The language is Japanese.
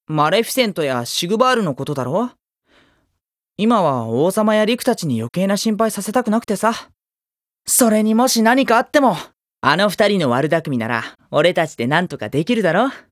マレフィセントやシグバールのことだろ。今は王様やリクたちに余計な心配させたくなくてさ。それにもし何かあっても、あの二人の悪巧みなら俺たちでなんとかできるだろ。